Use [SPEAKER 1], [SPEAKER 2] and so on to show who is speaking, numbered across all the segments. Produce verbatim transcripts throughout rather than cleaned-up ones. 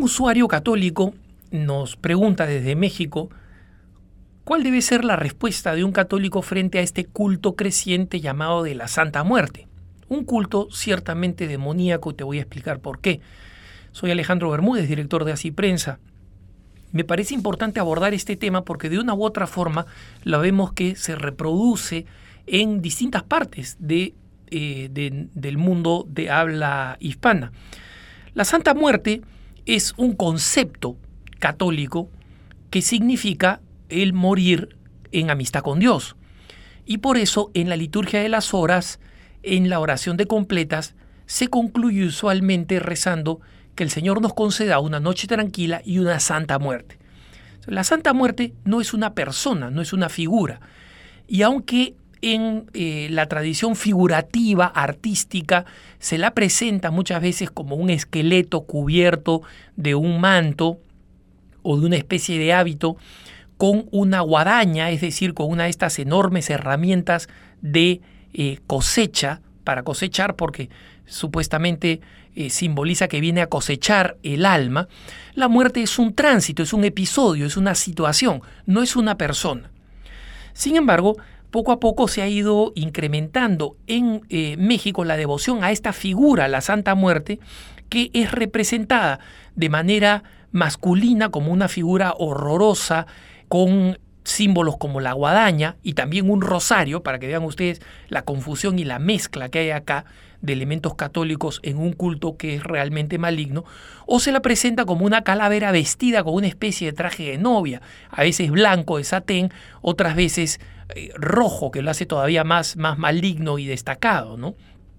[SPEAKER 1] usuario católico nos pregunta desde México, ¿cuál debe ser la respuesta de un católico frente a este culto creciente llamado de la Santa Muerte? Un culto ciertamente demoníaco, y te voy a explicar por qué. Soy Alejandro Bermúdez, director de Así Prensa. Me parece importante abordar este tema porque de una u otra forma la vemos que se reproduce en distintas partes de, eh, de, del mundo de habla hispana. La Santa Muerte es un concepto católico que significa el morir en amistad con Dios. Y por eso en la liturgia de las horas, en la oración de completas, se concluye usualmente rezando que el Señor nos conceda una noche tranquila y una santa muerte. La Santa Muerte no es una persona, no es una figura. Y aunque en eh, la tradición figurativa, artística, se la presenta muchas veces como un esqueleto cubierto de un manto o de una especie de hábito con una guadaña, es decir, con una de estas enormes herramientas de eh, cosecha, para cosechar, porque supuestamente eh, simboliza que viene a cosechar el alma. La muerte es un tránsito, es un episodio, es una situación, no es una persona. Sin embargo, poco a poco se ha ido incrementando en eh, México la devoción a esta figura, la Santa Muerte, que es representada de manera masculina como una figura horrorosa, con símbolos como la guadaña y también un rosario, para que vean ustedes la confusión y la mezcla que hay acá de elementos católicos en un culto que es realmente maligno, o se la presenta como una calavera vestida con una especie de traje de novia, a veces blanco de satén, otras veces eh, rojo, que lo hace todavía más, más maligno y destacado, ¿no?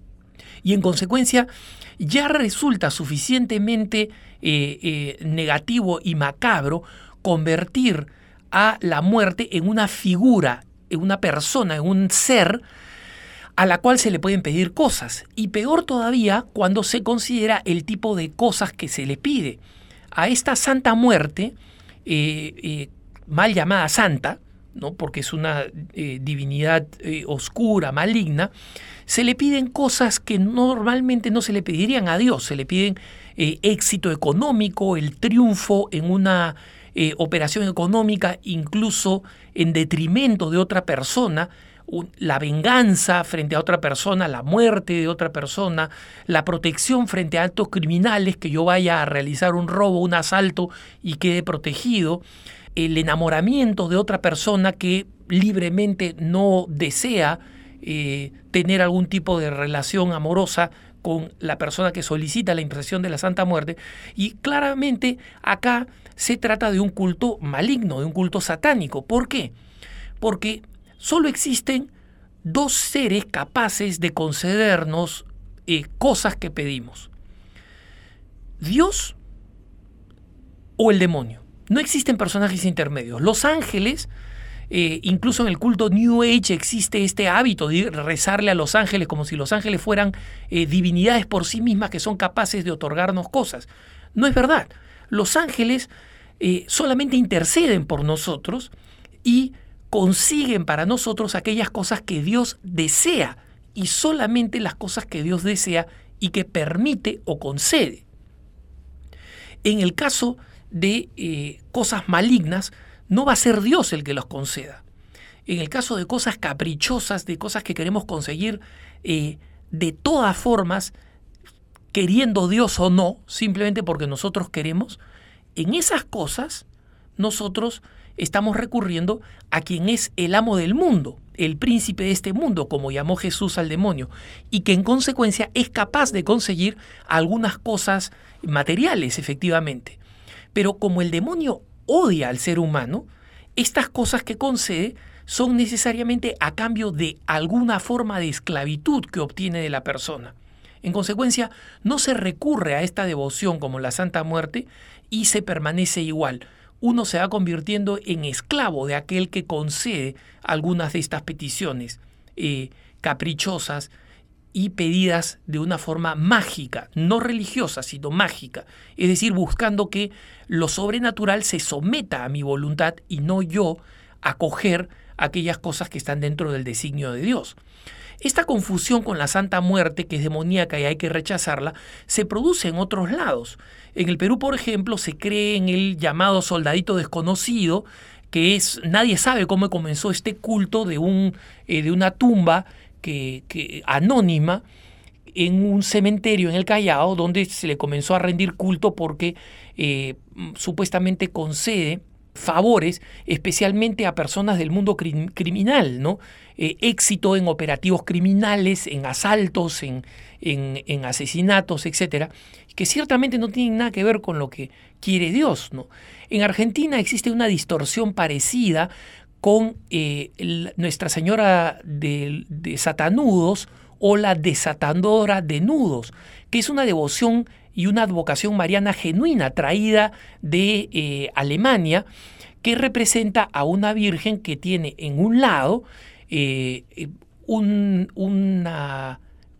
[SPEAKER 1] Y en consecuencia ya resulta suficientemente eh, eh, negativo y macabro convertir a la muerte en una figura, en una persona, en un ser a la cual se le pueden pedir cosas. Y peor todavía cuando se considera el tipo de cosas que se le pide. A esta Santa Muerte, eh, eh, mal llamada santa, ¿no? Porque es una eh, divinidad eh, oscura, maligna, se le piden cosas que normalmente no se le pedirían a Dios. Se le piden eh, éxito económico, el triunfo en una Eh, operación económica, incluso en detrimento de otra persona, un, la venganza frente a otra persona, la muerte de otra persona, la protección frente a actos criminales, que yo vaya a realizar un robo, un asalto y quede protegido, el enamoramiento de otra persona que libremente no desea eh, tener algún tipo de relación amorosa con la persona que solicita la impresión de la Santa Muerte. Y claramente acá se trata de un culto maligno, de un culto satánico. ¿Por qué? Porque solo existen dos seres capaces de concedernos eh, cosas que pedimos: Dios o el demonio. No existen personajes intermedios. Los ángeles, eh, incluso en el culto New Age existe este hábito de rezarle a los ángeles como si los ángeles fueran eh, divinidades por sí mismas que son capaces de otorgarnos cosas. No es verdad. Los ángeles eh, solamente interceden por nosotros y consiguen para nosotros aquellas cosas que Dios desea, y solamente las cosas que Dios desea y que permite o concede. En el caso de eh, cosas malignas, no va a ser Dios el que los conceda. En el caso de cosas caprichosas, de cosas que queremos conseguir eh, de todas formas, queriendo Dios o no, simplemente porque nosotros queremos, en esas cosas nosotros estamos recurriendo a quien es el amo del mundo, el príncipe de este mundo, como llamó Jesús al demonio, y que en consecuencia es capaz de conseguir algunas cosas materiales, efectivamente. Pero como el demonio odia al ser humano, estas cosas que concede son necesariamente a cambio de alguna forma de esclavitud que obtiene de la persona. En consecuencia, no se recurre a esta devoción como la Santa Muerte y se permanece igual. Uno se va convirtiendo en esclavo de aquel que concede algunas de estas peticiones eh, caprichosas y pedidas de una forma mágica, no religiosa, sino mágica. Es decir, buscando que lo sobrenatural se someta a mi voluntad y no yo acoger aquellas cosas que están dentro del designio de Dios. Esta confusión con la Santa Muerte, que es demoníaca y hay que rechazarla, se produce en otros lados. En el Perú, por ejemplo, se cree en el llamado soldadito desconocido, que es, nadie sabe cómo comenzó este culto de, un, eh, de una tumba que, que, anónima en un cementerio en el Callao, donde se le comenzó a rendir culto porque eh, supuestamente concede favores, especialmente a personas del mundo crim- criminal, ¿no? Eh, éxito en operativos criminales, en asaltos, en, en, en asesinatos, etcétera, que ciertamente no tienen nada que ver con lo que quiere Dios, ¿no? En Argentina existe una distorsión parecida con eh, el, Nuestra Señora de, de Satanudos o la desatadora de nudos, que es una devoción y una advocación mariana genuina traída de eh, Alemania, que representa a una virgen que tiene en un lado eh, un, una,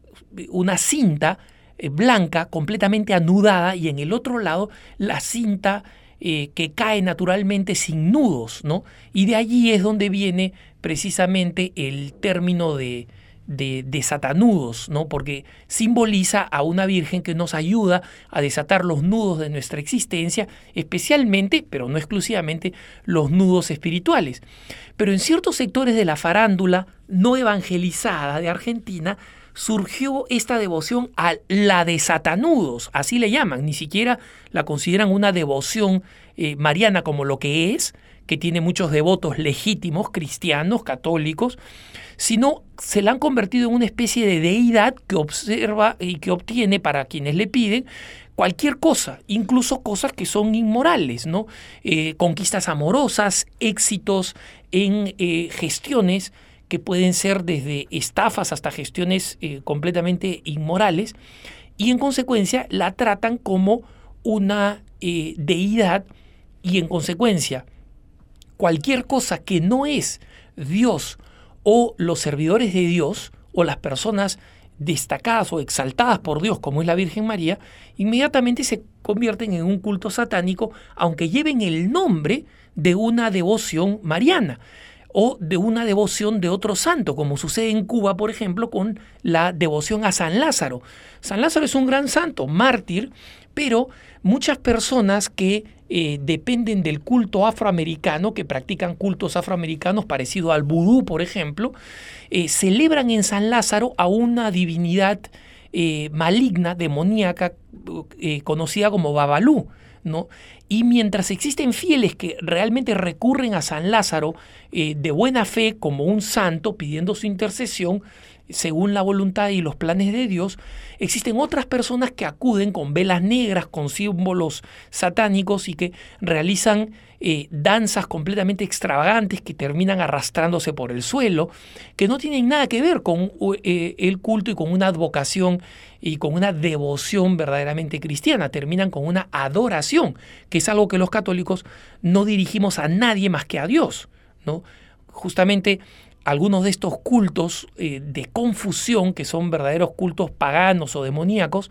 [SPEAKER 1] una cinta eh, blanca completamente anudada y en el otro lado la cinta eh, que cae naturalmente sin nudos, ¿no? Y de allí es donde viene precisamente el término de De, desatanudos, ¿no? Porque simboliza a una virgen que nos ayuda a desatar los nudos de nuestra existencia, especialmente, pero no exclusivamente, los nudos espirituales. Pero en ciertos sectores de la farándula no evangelizada de Argentina surgió esta devoción a la desatanudos, así le llaman, ni siquiera la consideran una devoción eh, mariana como lo que es, que tiene muchos devotos legítimos, cristianos, católicos, sino se la han convertido en una especie de deidad que observa y que obtiene para quienes le piden cualquier cosa, incluso cosas que son inmorales, ¿no? Eh, conquistas amorosas, éxitos en eh, gestiones que pueden ser desde estafas hasta gestiones eh, completamente inmorales, y en consecuencia la tratan como una eh, deidad, y en consecuencia cualquier cosa que no es Dios o los servidores de Dios o las personas destacadas o exaltadas por Dios como es la Virgen María, inmediatamente se convierten en un culto satánico, aunque lleven el nombre de una devoción mariana o de una devoción de otro santo, como sucede en Cuba, por ejemplo, con la devoción a San Lázaro. San Lázaro es un gran santo, mártir, pero muchas personas que eh, dependen del culto afroamericano, que practican cultos afroamericanos parecido al vudú, por ejemplo, eh, celebran en San Lázaro a una divinidad eh, maligna, demoníaca, eh, conocida como Babalú, ¿no? Y mientras existen fieles que realmente recurren a San Lázaro eh, de buena fe como un santo, pidiendo su intercesión, según la voluntad y los planes de Dios, existen otras personas que acuden con velas negras, con símbolos satánicos y que realizan eh, danzas completamente extravagantes que terminan arrastrándose por el suelo, que no tienen nada que ver con eh, el culto y con una advocación y con una devoción verdaderamente cristiana. Terminan con una adoración, que es algo que los católicos no dirigimos a nadie más que a Dios, ¿no? Justamente algunos de estos cultos eh, de confusión, que son verdaderos cultos paganos o demoníacos,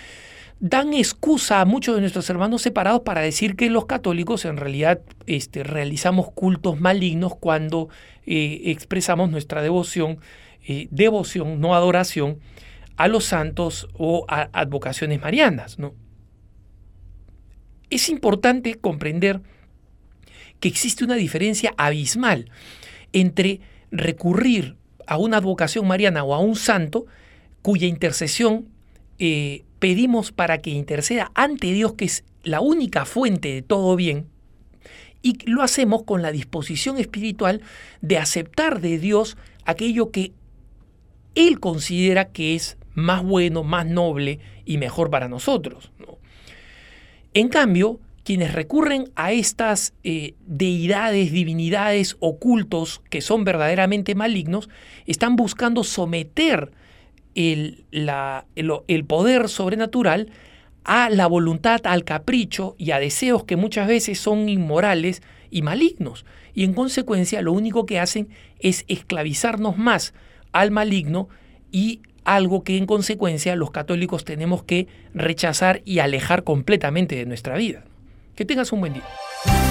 [SPEAKER 1] dan excusa a muchos de nuestros hermanos separados para decir que los católicos en realidad este, realizamos cultos malignos cuando eh, expresamos nuestra devoción, eh, devoción, no adoración, a los santos o a advocaciones marianas, ¿no? Es importante comprender que existe una diferencia abismal entre recurrir a una advocación mariana o a un santo cuya intercesión eh, pedimos para que interceda ante Dios, que es la única fuente de todo bien, y lo hacemos con la disposición espiritual de aceptar de Dios aquello que Él considera que es más bueno, más noble y mejor para nosotros, ¿no? En cambio, quienes recurren a estas eh, deidades, divinidades o cultos que son verdaderamente malignos, están buscando someter el, la, el, el poder sobrenatural a la voluntad, al capricho y a deseos que muchas veces son inmorales y malignos. Y en consecuencia lo único que hacen es esclavizarnos más al maligno, y algo que en consecuencia los católicos tenemos que rechazar y alejar completamente de nuestra vida. Que tengas un buen día.